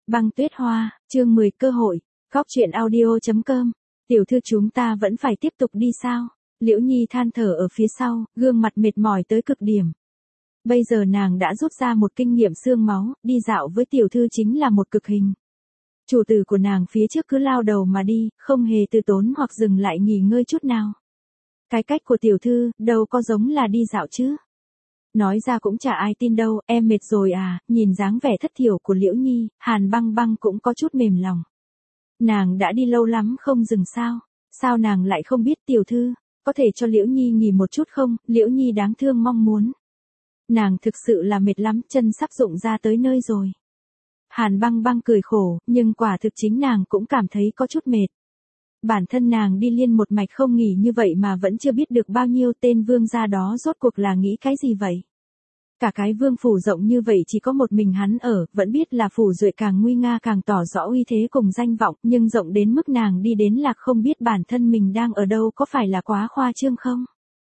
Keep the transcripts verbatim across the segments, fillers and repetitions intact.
Băng tuyết hoa, chương mười cơ hội, góc truyện audio.com. Tiểu thư chúng ta vẫn phải tiếp tục đi sao? Liễu Nhi than thở ở phía sau, gương mặt mệt mỏi tới cực điểm. Bây giờ nàng đã rút ra một kinh nghiệm xương máu, đi dạo với tiểu thư chính là một cực hình. Chủ tử của nàng phía trước cứ lao đầu mà đi, không hề từ tốn hoặc dừng lại nghỉ ngơi chút nào. Cái cách của tiểu thư, đâu có giống là đi dạo chứ. Nói ra cũng chả ai tin đâu, em mệt rồi à, nhìn dáng vẻ thất thiểu của Liễu Nhi, Hàn Băng Băng cũng có chút mềm lòng. Nàng đã đi lâu lắm không dừng sao, sao nàng lại không biết tiểu thư, có thể cho Liễu Nhi nghỉ một chút không, Liễu Nhi đáng thương mong muốn. Nàng thực sự là mệt lắm, chân sắp rụng ra tới nơi rồi. Hàn Băng Băng cười khổ, nhưng quả thực chính nàng cũng cảm thấy có chút mệt. Bản thân nàng đi liên một mạch không nghỉ như vậy mà vẫn chưa biết được bao nhiêu tên vương gia đó rốt cuộc là nghĩ cái gì vậy. Cả cái vương phủ rộng như vậy chỉ có một mình hắn ở, vẫn biết là phủ duệ càng nguy nga càng tỏ rõ uy thế cùng danh vọng, nhưng rộng đến mức nàng đi đến là không biết bản thân mình đang ở đâu, có phải là quá khoa trương không?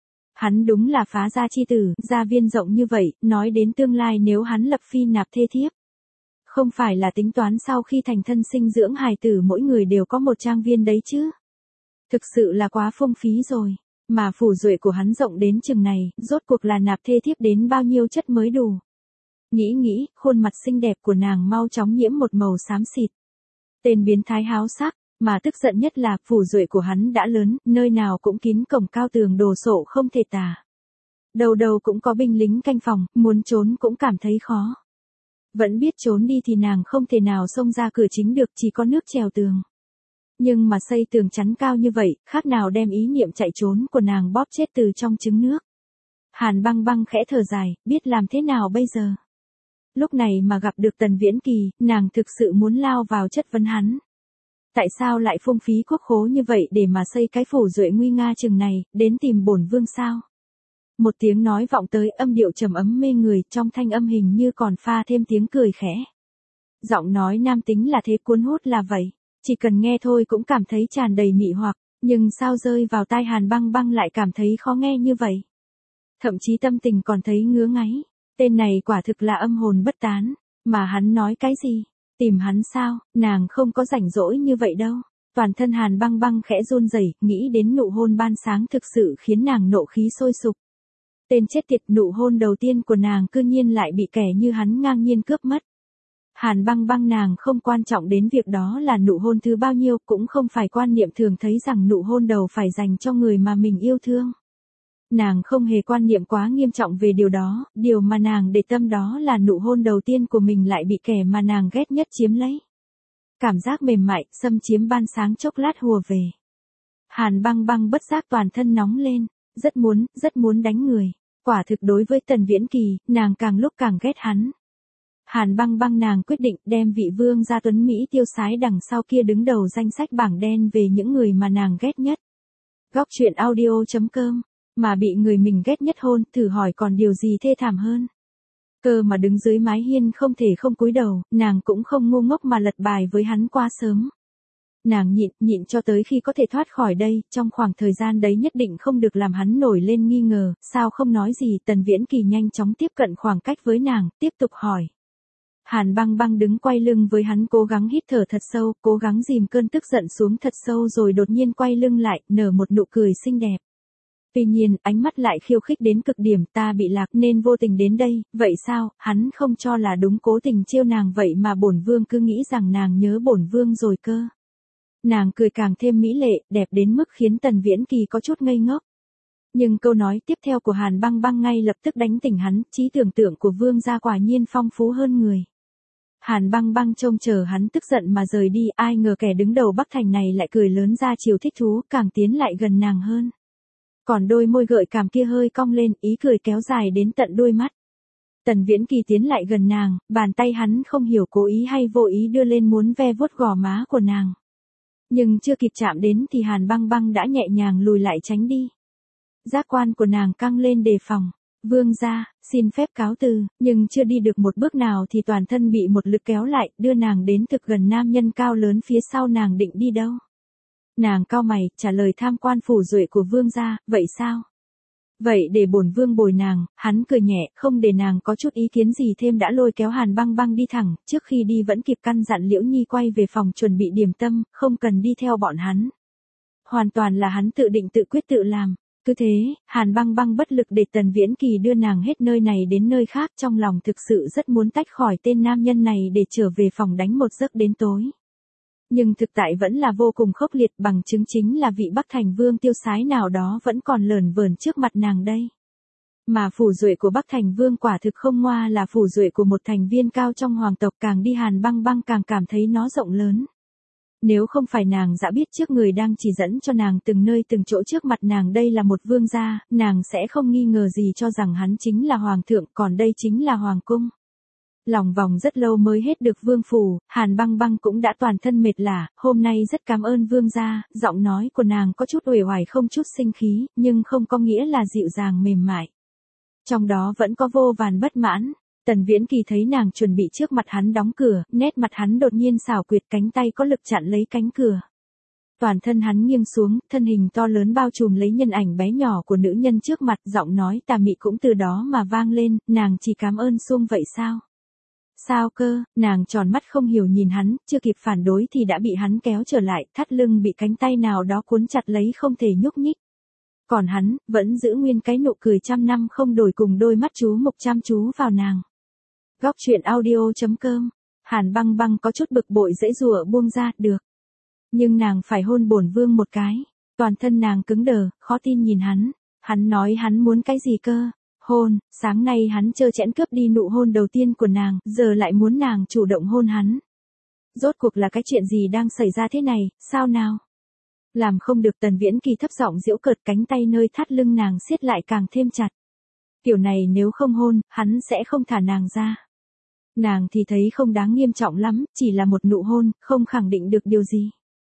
Hắn đúng là phá gia chi tử, gia viên rộng như vậy, nói đến tương lai nếu hắn lập phi nạp thê thiếp. Không phải là tính toán sau khi thành thân sinh dưỡng hài tử mỗi người đều có một trang viên đấy chứ. Thực sự là quá phung phí rồi, mà phủ duệ của hắn rộng đến chừng này, rốt cuộc là nạp thê thiếp đến bao nhiêu chất mới đủ. Nghĩ nghĩ, khuôn mặt xinh đẹp của nàng mau chóng nhiễm một màu xám xịt. Tên biến thái háo sắc, mà tức giận nhất là phủ duệ của hắn đã lớn, nơi nào cũng kín cổng cao tường đồ sộ không thể tả. Đầu đầu cũng có binh lính canh phòng, muốn trốn cũng cảm thấy khó. Vẫn biết trốn đi thì nàng không thể nào xông ra cửa chính được, chỉ có nước trèo tường. Nhưng mà xây tường chắn cao như vậy, khác nào đem ý niệm chạy trốn của nàng bóp chết từ trong trứng nước. Hàn Băng Băng khẽ thở dài, biết làm thế nào bây giờ. Lúc này mà gặp được Tần Viễn Kỳ, nàng thực sự muốn lao vào chất vấn hắn. Tại sao lại phung phí quốc khố như vậy để mà xây cái phủ duệ nguy nga chừng này, đến tìm bổn vương sao? Một tiếng nói vọng tới, âm điệu trầm ấm mê người, trong thanh âm hình như còn pha thêm tiếng cười khẽ. Giọng nói nam tính là thế, cuốn hút là vậy, chỉ cần nghe thôi cũng cảm thấy tràn đầy mị hoặc, nhưng sao rơi vào tai Hàn Băng Băng lại cảm thấy khó nghe như vậy. Thậm chí tâm tình còn thấy ngứa ngáy, tên này quả thực là âm hồn bất tán, mà hắn nói cái gì? Tìm hắn sao, nàng không có rảnh rỗi như vậy đâu. Toàn thân Hàn Băng Băng khẽ run rẩy, nghĩ đến nụ hôn ban sáng thực sự khiến nàng nộ khí sôi sục. Tên chết tiệt, nụ hôn đầu tiên của nàng cư nhiên lại bị kẻ như hắn ngang nhiên cướp mất. Hàn Băng Băng nàng không quan trọng đến việc đó là nụ hôn thứ bao nhiêu, cũng không phải quan niệm thường thấy rằng nụ hôn đầu phải dành cho người mà mình yêu thương. Nàng không hề quan niệm quá nghiêm trọng về điều đó, điều mà nàng để tâm đó là nụ hôn đầu tiên của mình lại bị kẻ mà nàng ghét nhất chiếm lấy. Cảm giác mềm mại, xâm chiếm ban sáng chốc lát hùa về. Hàn Băng Băng bất giác toàn thân nóng lên, rất muốn, rất muốn đánh người. Quả thực đối với Tần Viễn Kỳ, nàng càng lúc càng ghét hắn. Hàn Băng Băng nàng quyết định đem vị vương gia tuấn Mỹ tiêu sái đằng sau kia đứng đầu danh sách bảng đen về những người mà nàng ghét nhất. Góc truyện audio.com, mà bị người mình ghét nhất hôn, thử hỏi còn điều gì thê thảm hơn. Cơ mà đứng dưới mái hiên không thể không cúi đầu, nàng cũng không ngu ngốc mà lật bài với hắn quá sớm. Nàng nhịn, nhịn cho tới khi có thể thoát khỏi đây, trong khoảng thời gian đấy nhất định không được làm hắn nổi lên nghi ngờ, sao không nói gì. Tần Viễn Kỳ nhanh chóng tiếp cận khoảng cách với nàng, tiếp tục hỏi. Hàn Băng Băng đứng quay lưng với hắn, cố gắng hít thở thật sâu, cố gắng dìm cơn tức giận xuống thật sâu rồi đột nhiên quay lưng lại, nở một nụ cười xinh đẹp. Tuy nhiên, ánh mắt lại khiêu khích đến cực điểm, ta bị lạc nên vô tình đến đây, vậy sao, hắn không cho là đúng cố tình trêu nàng vậy mà bổn vương cứ nghĩ rằng nàng nhớ bổn vương rồi cơ. Nàng cười càng thêm mỹ lệ, đẹp đến mức khiến Tần Viễn Kỳ có chút ngây ngốc. Nhưng câu nói tiếp theo của Hàn Băng Băng ngay lập tức đánh tỉnh hắn, trí tưởng tượng của vương gia quả nhiên phong phú hơn người. Hàn Băng Băng trông chờ hắn tức giận mà rời đi, ai ngờ kẻ đứng đầu Bắc Thành này lại cười lớn ra chiều thích thú, càng tiến lại gần nàng hơn. Còn đôi môi gợi cảm kia hơi cong lên, ý cười kéo dài đến tận đôi mắt. Tần Viễn Kỳ tiến lại gần nàng, bàn tay hắn không hiểu cố ý hay vô ý đưa lên muốn ve vuốt gò má của nàng. Nhưng chưa kịp chạm đến thì Hàn Băng Băng đã nhẹ nhàng lùi lại tránh đi. Giác quan của nàng căng lên đề phòng. Vương gia, xin phép cáo từ, nhưng chưa đi được một bước nào thì toàn thân bị một lực kéo lại, đưa nàng đến thực gần nam nhân cao lớn phía sau. Nàng định đi đâu? Nàng cau mày, trả lời tham quan phủ duệ của vương gia, vậy sao? Vậy để bổn vương bồi nàng, hắn cười nhẹ, không để nàng có chút ý kiến gì thêm đã lôi kéo Hàn Băng Băng đi thẳng, trước khi đi vẫn kịp căn dặn Liễu Nhi quay về phòng chuẩn bị điểm tâm, không cần đi theo bọn hắn. Hoàn toàn là hắn tự định tự quyết tự làm. Cứ thế, Hàn Băng Băng bất lực để Tần Viễn Kỳ đưa nàng hết nơi này đến nơi khác, trong lòng thực sự rất muốn tách khỏi tên nam nhân này để trở về phòng đánh một giấc đến tối. Nhưng thực tại vẫn là vô cùng khốc liệt, bằng chứng chính là vị Bắc Thành Vương tiêu sái nào đó vẫn còn lởn vởn trước mặt nàng đây. Mà phủ duệ của Bắc Thành Vương quả thực không ngoa là phủ duệ của một thành viên cao trong hoàng tộc, càng đi Hàn Băng Băng càng cảm thấy nó rộng lớn. Nếu không phải nàng đã biết trước người đang chỉ dẫn cho nàng từng nơi từng chỗ trước mặt nàng đây là một vương gia, nàng sẽ không nghi ngờ gì cho rằng hắn chính là hoàng thượng, còn đây chính là hoàng cung. Lòng vòng rất lâu mới hết được vương phủ, Hàn Băng Băng cũng đã toàn thân mệt lả, hôm nay rất cảm ơn vương gia, giọng nói của nàng có chút uể oải không chút sinh khí, nhưng không có nghĩa là dịu dàng mềm mại. Trong đó vẫn có vô vàn bất mãn. Tần Viễn Kỳ thấy nàng chuẩn bị trước mặt hắn đóng cửa, nét mặt hắn đột nhiên xảo quyệt, cánh tay có lực chặn lấy cánh cửa. Toàn thân hắn nghiêng xuống, thân hình to lớn bao trùm lấy nhân ảnh bé nhỏ của nữ nhân trước mặt, giọng nói tà mị cũng từ đó mà vang lên, nàng chỉ cảm ơn xuông vậy sao? Sao cơ? Nàng tròn mắt không hiểu nhìn hắn, chưa kịp phản đối thì đã bị hắn kéo trở lại, thắt lưng bị cánh tay nào đó cuốn chặt lấy không thể nhúc nhích. Còn hắn, vẫn giữ nguyên cái nụ cười trăm năm không đổi cùng đôi mắt chú mục chăm chú vào nàng. Góc truyện audio chấm com. Hàn Băng Băng có chút bực bội dãy rủa buông ra, được. Nhưng nàng phải hôn bổn vương một cái. Toàn thân nàng cứng đờ, khó tin nhìn hắn. Hắn nói hắn muốn cái gì cơ? Hôn, sáng nay hắn trơ trẽn cướp đi nụ hôn đầu tiên của nàng, giờ lại muốn nàng chủ động hôn hắn. Rốt cuộc là cái chuyện gì đang xảy ra thế này, sao nào? Làm không được, Tần Viễn Kỳ thấp giọng giễu cợt, cánh tay nơi thắt lưng nàng siết lại càng thêm chặt. Kiểu này nếu không hôn, hắn sẽ không thả nàng ra. Nàng thì thấy không đáng nghiêm trọng lắm, chỉ là một nụ hôn, không khẳng định được điều gì.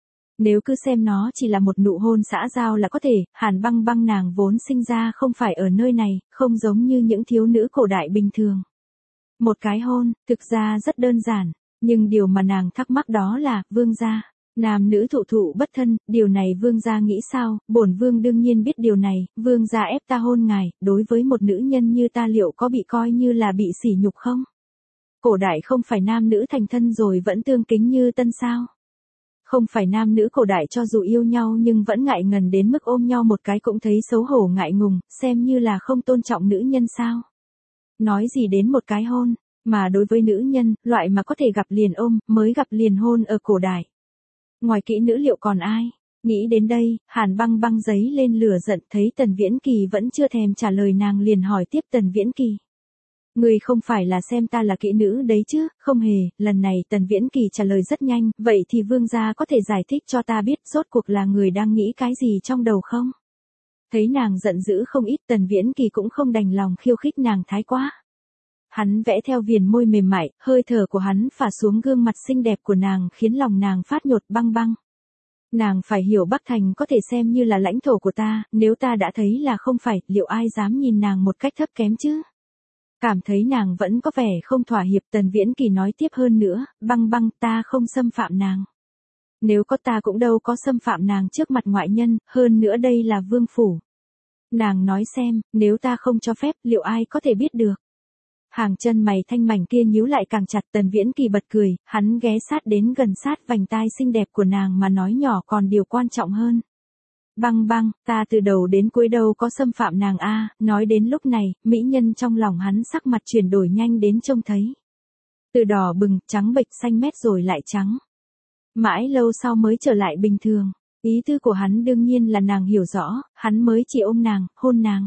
Nếu cứ xem nó chỉ là một nụ hôn xã giao là có thể, Hàn Băng Băng nàng vốn sinh ra không phải ở nơi này, không giống như những thiếu nữ cổ đại bình thường. Một cái hôn, thực ra rất đơn giản, nhưng điều mà nàng thắc mắc đó là, vương gia, nam nữ thụ thụ bất thân, điều này vương gia nghĩ sao? Bổn vương đương nhiên biết điều này, vương gia ép ta hôn ngài, đối với một nữ nhân như ta liệu có bị coi như là bị sỉ nhục không? Cổ đại không phải nam nữ thành thân rồi vẫn tương kính như tân sao? Không phải nam nữ cổ đại cho dù yêu nhau nhưng vẫn ngại ngần đến mức ôm nhau một cái cũng thấy xấu hổ ngại ngùng, xem như là không tôn trọng nữ nhân sao? Nói gì đến một cái hôn, mà đối với nữ nhân, loại mà có thể gặp liền ôm, mới gặp liền hôn ở cổ đại. Ngoài kỹ nữ liệu còn ai? Nghĩ đến đây, Hàn Băng Băng giấy lên lửa giận, thấy Tần Viễn Kỳ vẫn chưa thèm trả lời nàng liền hỏi tiếp Tần Viễn Kỳ. Người không phải là xem ta là kỹ nữ đấy chứ? Không hề, lần này Tần Viễn Kỳ trả lời rất nhanh, vậy thì vương gia có thể giải thích cho ta biết rốt cuộc là người đang nghĩ cái gì trong đầu không? Thấy nàng giận dữ không ít, Tần Viễn Kỳ cũng không đành lòng khiêu khích nàng thái quá. Hắn vẽ theo viền môi mềm mại, hơi thở của hắn phả xuống gương mặt xinh đẹp của nàng khiến lòng nàng phát nhột. Băng Băng. Nàng phải hiểu Bắc Thành có thể xem như là lãnh thổ của ta, nếu ta đã thấy là không phải, liệu ai dám nhìn nàng một cách thấp kém chứ? Cảm thấy nàng vẫn có vẻ không thỏa hiệp, Tần Viễn Kỳ nói tiếp hơn nữa, Băng Băng, ta không xâm phạm nàng. Nếu có ta cũng đâu có xâm phạm nàng trước mặt ngoại nhân, hơn nữa đây là vương phủ. Nàng nói xem, nếu ta không cho phép, liệu ai có thể biết được? Hàng chân mày thanh mảnh kia nhíu lại càng chặt, Tần Viễn Kỳ bật cười, hắn ghé sát đến gần sát vành tai xinh đẹp của nàng mà nói nhỏ còn điều quan trọng hơn. Băng Băng, ta từ đầu đến cuối đâu có xâm phạm nàng a. Nói đến lúc này, mỹ nhân trong lòng hắn sắc mặt chuyển đổi nhanh đến trông thấy. Từ đỏ bừng, trắng bệch, xanh mét rồi lại trắng. Mãi lâu sau mới trở lại bình thường. Ý tư của hắn đương nhiên là nàng hiểu rõ, hắn mới chỉ ôm nàng, hôn nàng.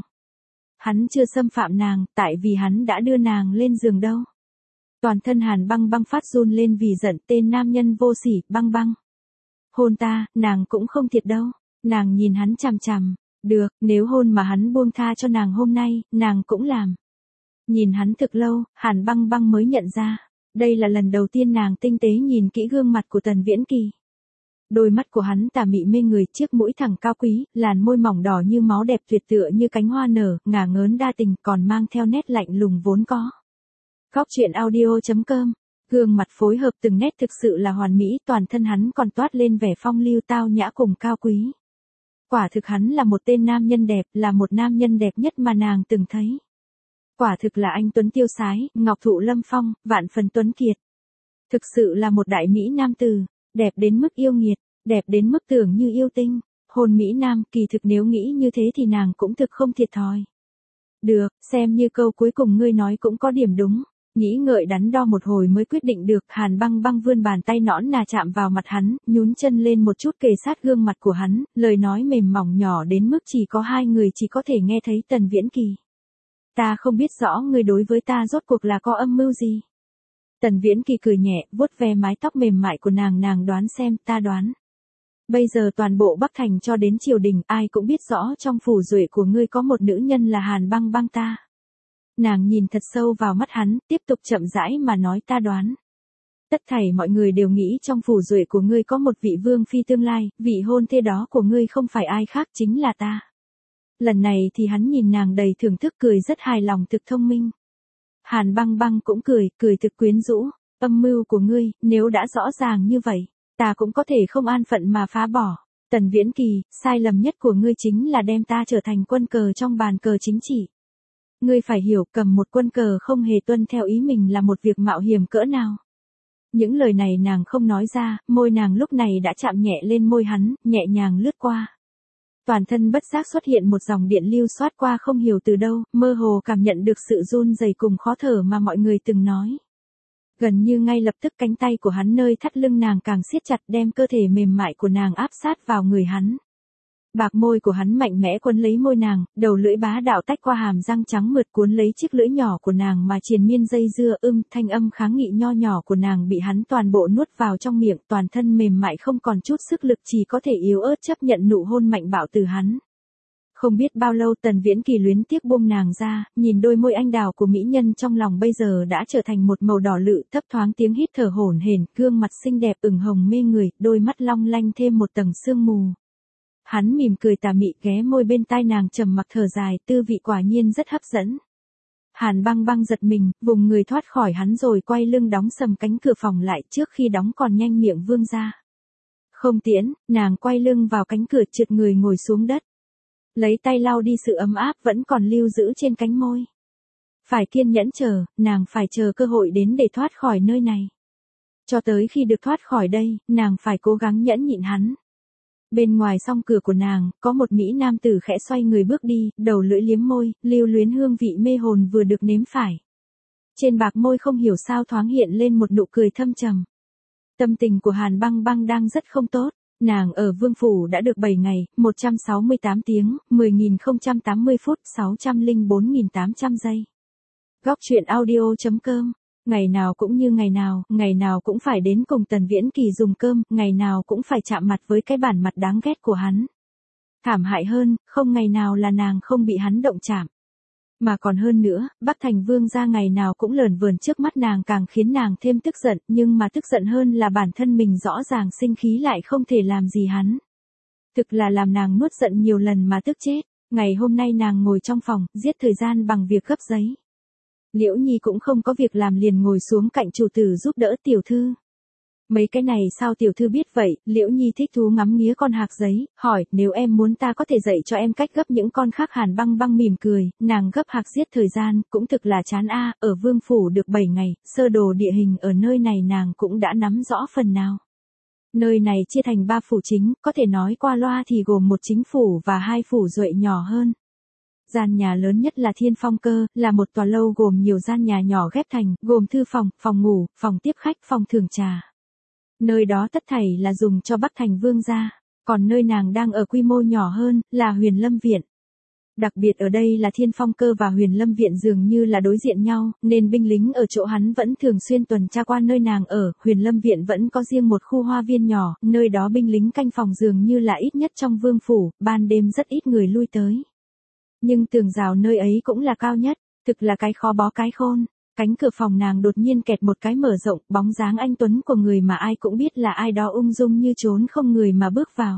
Hắn chưa xâm phạm nàng, tại vì hắn đã đưa nàng lên giường đâu. Toàn thân Hàn Băng Băng phát run lên vì giận, tên nam nhân vô sỉ. Băng Băng. Hôn ta, nàng cũng không thiệt đâu. Nàng nhìn hắn chằm chằm. Được, nếu hôn mà hắn buông tha cho nàng hôm nay, nàng cũng làm. Nhìn hắn thực lâu, Hàn Băng Băng mới nhận ra. Đây là lần đầu tiên nàng tinh tế nhìn kỹ gương mặt của Tần Viễn Kỳ. Đôi mắt của hắn tà mị mê người, chiếc mũi thẳng cao quý, làn môi mỏng đỏ như máu đẹp tuyệt tựa như cánh hoa nở, ngả ngớn đa tình còn mang theo nét lạnh lùng vốn có. Góc truyện audio chấm com. Gương mặt phối hợp từng nét thực sự là hoàn mỹ, toàn thân hắn còn toát lên vẻ phong lưu tao nhã cùng cao quý. Quả thực hắn là một tên nam nhân đẹp, là một nam nhân đẹp nhất mà nàng từng thấy. Quả thực là anh tuấn tiêu sái, ngọc thụ lâm phong, vạn phần tuấn kiệt. Thực sự là một đại mỹ nam tử, đẹp đến mức yêu nghiệt, đẹp đến mức tưởng như yêu tinh. Hồn mỹ nam, kỳ thực nếu nghĩ như thế thì nàng cũng thực không thiệt thòi. Được, xem như câu cuối cùng ngươi nói cũng có điểm đúng. Nghĩ ngợi đắn đo một hồi mới quyết định được. Hàn Băng Băng vươn bàn tay nõn nà chạm vào mặt hắn, nhún chân lên một chút kề sát gương mặt của hắn, lời nói mềm mỏng nhỏ đến mức chỉ có hai người chỉ có thể nghe thấy. Tần Viễn Kỳ, ta không biết rõ ngươi đối với ta rốt cuộc là có âm mưu gì. Tần Viễn Kỳ cười nhẹ, vuốt ve mái tóc mềm mại của nàng. Nàng đoán xem. Ta đoán, bây giờ toàn bộ Bắc Thành cho đến triều đình ai cũng biết rõ trong phủ duệ của ngươi có một nữ nhân là Hàn Băng Băng ta. Nàng nhìn thật sâu vào mắt hắn, tiếp tục chậm rãi mà nói. Ta đoán, tất thảy mọi người đều nghĩ trong phủ duệ của ngươi có một vị vương phi tương lai, vị hôn thê đó của ngươi không phải ai khác chính là ta. Lần này thì hắn nhìn nàng đầy thưởng thức, cười rất hài lòng, thực thông minh. Hàn Băng Băng cũng cười, cười thực quyến rũ. Âm mưu của ngươi, nếu đã rõ ràng như vậy, ta cũng có thể không an phận mà phá bỏ. Tần Viễn Kỳ, sai lầm nhất của ngươi chính là đem ta trở thành quân cờ trong bàn cờ chính trị. Ngươi phải hiểu, cầm một quân cờ không hề tuân theo ý mình là một việc mạo hiểm cỡ nào. Những lời này nàng không nói ra, môi nàng lúc này đã chạm nhẹ lên môi hắn, nhẹ nhàng lướt qua. Toàn thân bất giác xuất hiện một dòng điện lưu xoát qua không hiểu từ đâu, mơ hồ cảm nhận được sự run rẩy cùng khó thở mà mọi người từng nói. Gần như ngay lập tức cánh tay của hắn nơi thắt lưng nàng càng siết chặt, đem cơ thể mềm mại của nàng áp sát vào người hắn. Bạc môi của hắn mạnh mẽ quấn lấy môi nàng, đầu lưỡi bá đạo tách qua hàm răng trắng mượt cuốn lấy chiếc lưỡi nhỏ của nàng mà triền miên dây dưa. Ưm, thanh âm kháng nghị nho nhỏ của nàng bị hắn toàn bộ nuốt vào trong miệng, toàn thân mềm mại không còn chút sức lực, chỉ có thể yếu ớt chấp nhận nụ hôn mạnh bạo từ hắn. Không biết bao lâu Tần Viễn Kỳ luyến tiếc buông nàng ra, nhìn đôi môi anh đào của mỹ nhân trong lòng bây giờ đã trở thành một màu đỏ lự, thấp thoáng tiếng hít thở hổn hển, gương mặt xinh đẹp ửng hồng mê người, đôi mắt long lanh thêm một tầng sương mù. Hắn mỉm cười tà mị ghé môi bên tai nàng trầm mặc thở dài, tư vị quả nhiên rất hấp dẫn. Hàn Băng Băng giật mình, vùng người thoát khỏi hắn rồi quay lưng đóng sầm cánh cửa phòng lại, trước khi đóng còn nhanh miệng vương ra. Không tiễn, nàng quay lưng vào cánh cửa, trượt người ngồi xuống đất. Lấy tay lau đi sự ấm áp vẫn còn lưu giữ trên cánh môi. Phải kiên nhẫn chờ, nàng phải chờ cơ hội đến để thoát khỏi nơi này. Cho tới khi được thoát khỏi đây, nàng phải cố gắng nhẫn nhịn hắn. Bên ngoài song cửa của nàng, có một mỹ nam tử khẽ xoay người bước đi, đầu lưỡi liếm môi, lưu luyến hương vị mê hồn vừa được nếm phải. Trên bạc môi không hiểu sao thoáng hiện lên một nụ cười thâm trầm. Tâm tình của Hàn Băng Băng đang rất không tốt. Nàng ở vương phủ đã được bảy ngày, một trăm sáu mươi tám tiếng, mười nghìn không trăm tám mươi phút, sáu trăm lẻ bốn nghìn tám trăm giây. Góc truyện audio chấm com. Ngày nào cũng như ngày nào, ngày nào cũng phải đến cùng Tần Viễn Kỳ dùng cơm, ngày nào cũng phải chạm mặt với cái bản mặt đáng ghét của hắn. Thảm hại hơn, không ngày nào là nàng không bị hắn động chạm. Mà còn hơn nữa, Bắc Thành vương gia ngày nào cũng lởn vởn trước mắt nàng càng khiến nàng thêm tức giận, nhưng mà tức giận hơn là bản thân mình rõ ràng sinh khí lại không thể làm gì hắn. Thực là làm nàng nuốt giận nhiều lần mà tức chết. Ngày hôm nay nàng ngồi trong phòng, giết thời gian bằng việc gấp giấy. Liễu Nhi cũng không có việc làm liền ngồi xuống cạnh chủ tử giúp đỡ tiểu thư. Mấy cái này sao tiểu thư biết vậy? Liễu Nhi thích thú ngắm nghía con hạc giấy, hỏi, nếu em muốn ta có thể dạy cho em cách gấp những con khác. Hàn Băng Băng mỉm cười, nàng gấp hạc giết thời gian, cũng thực là chán a. Ở vương phủ được bảy ngày, sơ đồ địa hình ở nơi này nàng cũng đã nắm rõ phần nào. Nơi này chia thành ba phủ chính, có thể nói qua loa thì gồm một chính phủ và hai phủ duệ nhỏ hơn. Gian nhà lớn nhất là Thiên Phong Cơ, là một tòa lâu gồm nhiều gian nhà nhỏ ghép thành, gồm thư phòng, phòng ngủ, phòng tiếp khách, phòng thưởng trà. Nơi đó tất thảy là dùng cho Bắc Thành vương gia, còn nơi nàng đang ở quy mô nhỏ hơn, là Huyền Lâm Viện. Đặc biệt ở đây là Thiên Phong Cơ và Huyền Lâm Viện dường như là đối diện nhau, nên binh lính ở chỗ hắn vẫn thường xuyên tuần tra qua nơi nàng ở. Huyền Lâm Viện vẫn có riêng một khu hoa viên nhỏ, nơi đó binh lính canh phòng dường như là ít nhất trong vương phủ, ban đêm rất ít người lui tới. Nhưng tường rào nơi ấy cũng là cao nhất, thực là cái khó bó cái khôn. Cánh cửa phòng nàng đột nhiên kẹt một cái mở rộng, bóng dáng anh tuấn của người mà ai cũng biết là ai đó ung dung như trốn không người mà bước vào.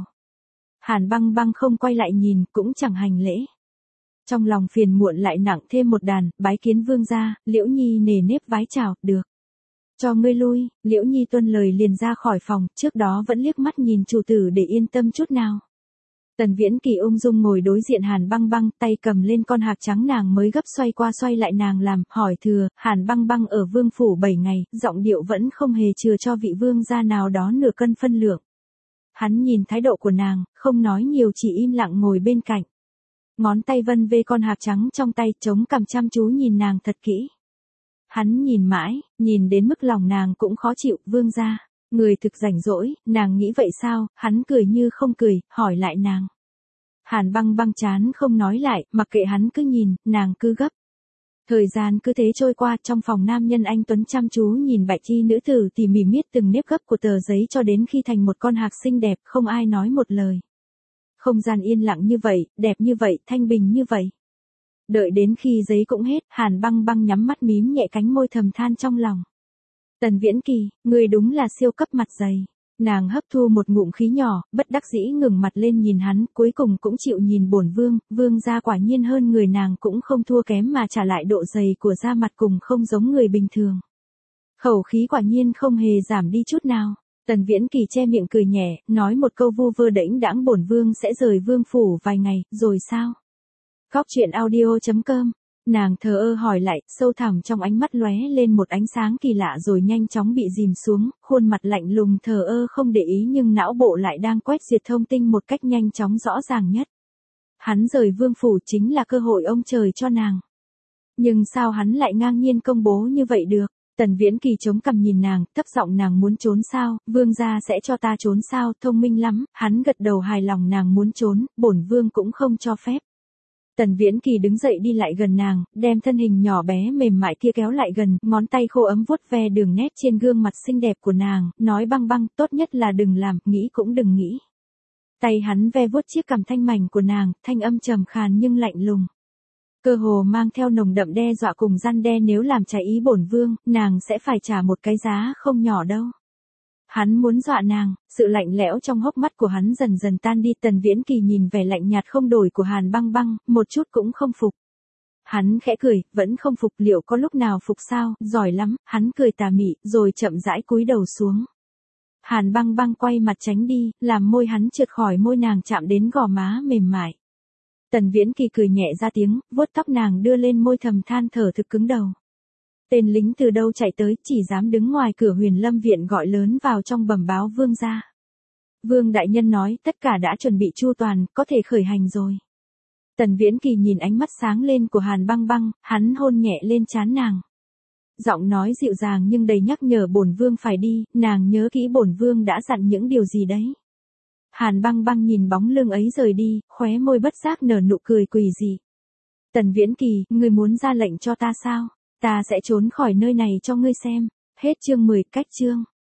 Hàn Băng Băng không quay lại nhìn, cũng chẳng hành lễ. Trong lòng phiền muộn lại nặng thêm một đàn, bái kiến vương gia. Liễu Nhi nề nếp vái chào, được. Cho ngươi lui. Liễu Nhi tuân lời liền ra khỏi phòng, trước đó vẫn liếc mắt nhìn chủ tử để yên tâm chút nào. Tần Viễn Kỳ ung dung ngồi đối diện Hàn Băng Băng, tay cầm lên con hạc trắng nàng mới gấp xoay qua xoay lại nàng làm, hỏi thừa, Hàn Băng Băng ở vương phủ bảy ngày, giọng điệu vẫn không hề chừa cho vị vương gia nào đó nửa cân phân lượng. Hắn nhìn thái độ của nàng, không nói nhiều chỉ im lặng ngồi bên cạnh. Ngón tay vân vê con hạc trắng trong tay, chống cằm chăm chú nhìn nàng thật kỹ. Hắn nhìn mãi, nhìn đến mức lòng nàng cũng khó chịu, vương gia, người thực rảnh rỗi, nàng nghĩ vậy sao, hắn cười như không cười, hỏi lại nàng. Hàn Băng Băng chán không nói lại, mặc kệ hắn cứ nhìn, nàng cứ gấp. Thời gian cứ thế trôi qua, trong phòng nam nhân anh tuấn chăm chú nhìn bạch y nữ tử tỉ mỉ miết từng nếp gấp của tờ giấy cho đến khi thành một con hạc xinh đẹp, không ai nói một lời. Không gian yên lặng như vậy, đẹp như vậy, thanh bình như vậy. Đợi đến khi giấy cũng hết, Hàn Băng Băng nhắm mắt mím nhẹ cánh môi thầm than trong lòng. Tần Viễn Kỳ, người đúng là siêu cấp mặt dày. Nàng hấp thu một ngụm khí nhỏ, bất đắc dĩ ngừng mặt lên nhìn hắn, cuối cùng cũng chịu nhìn bổn vương, vương gia quả nhiên hơn người, nàng cũng không thua kém mà trả lại độ dày của da mặt cùng không giống người bình thường. Khẩu khí quả nhiên không hề giảm đi chút nào. Tần Viễn Kỳ che miệng cười nhẹ, nói một câu vu vơ đễnh đãng, bổn vương sẽ rời vương phủ vài ngày, rồi sao? Cóc truyện audio chấm com. Nàng thờ ơ hỏi lại, sâu thẳm trong ánh mắt lóe lên một ánh sáng kỳ lạ rồi nhanh chóng bị dìm xuống, khuôn mặt lạnh lùng thờ ơ không để ý nhưng não bộ lại đang quét duyệt thông tin một cách nhanh chóng rõ ràng nhất. Hắn rời vương phủ chính là cơ hội ông trời cho nàng. Nhưng sao hắn lại ngang nhiên công bố như vậy được? Tần Viễn Kỳ chống cằm nhìn nàng, thấp giọng, nàng muốn trốn sao, vương gia sẽ cho ta trốn sao, thông minh lắm, hắn gật đầu hài lòng, nàng muốn trốn, bổn vương cũng không cho phép. Tần Viễn Kỳ đứng dậy đi lại gần nàng, đem thân hình nhỏ bé mềm mại kia kéo lại gần, ngón tay khô ấm vuốt ve đường nét trên gương mặt xinh đẹp của nàng, nói Băng Băng, tốt nhất là đừng làm, nghĩ cũng đừng nghĩ. Tay hắn ve vuốt chiếc cằm thanh mảnh của nàng, thanh âm trầm khàn nhưng lạnh lùng. Cơ hồ mang theo nồng đậm đe dọa cùng răn đe, nếu làm trái ý bổn vương, nàng sẽ phải trả một cái giá không nhỏ đâu. Hắn muốn dọa nàng, sự lạnh lẽo trong hốc mắt của hắn dần dần tan đi. Tần Viễn Kỳ nhìn vẻ lạnh nhạt không đổi của Hàn Băng Băng, một chút cũng không phục. Hắn khẽ cười, vẫn không phục, liệu có lúc nào phục sao, giỏi lắm, hắn cười tà mị, rồi chậm rãi cúi đầu xuống. Hàn Băng Băng quay mặt tránh đi, làm môi hắn trượt khỏi môi nàng chạm đến gò má mềm mại. Tần Viễn Kỳ cười nhẹ ra tiếng, vuốt tóc nàng đưa lên môi thầm than thở thực cứng đầu. Tên lính từ đâu chạy tới, chỉ dám đứng ngoài cửa Huyền Lâm viện gọi lớn vào trong bẩm báo vương gia. Vương đại nhân nói, tất cả đã chuẩn bị chu toàn, có thể khởi hành rồi. Tần Viễn Kỳ nhìn ánh mắt sáng lên của Hàn Băng Băng, hắn hôn nhẹ lên trán nàng. Giọng nói dịu dàng nhưng đầy nhắc nhở, bổn vương phải đi, nàng nhớ kỹ bổn vương đã dặn những điều gì đấy. Hàn Băng Băng nhìn bóng lưng ấy rời đi, khóe môi bất giác nở nụ cười quỷ dị. Tần Viễn Kỳ, ngươi muốn ra lệnh cho ta sao? Ta sẽ trốn khỏi nơi này cho ngươi xem. Hết chương mười, cách chương.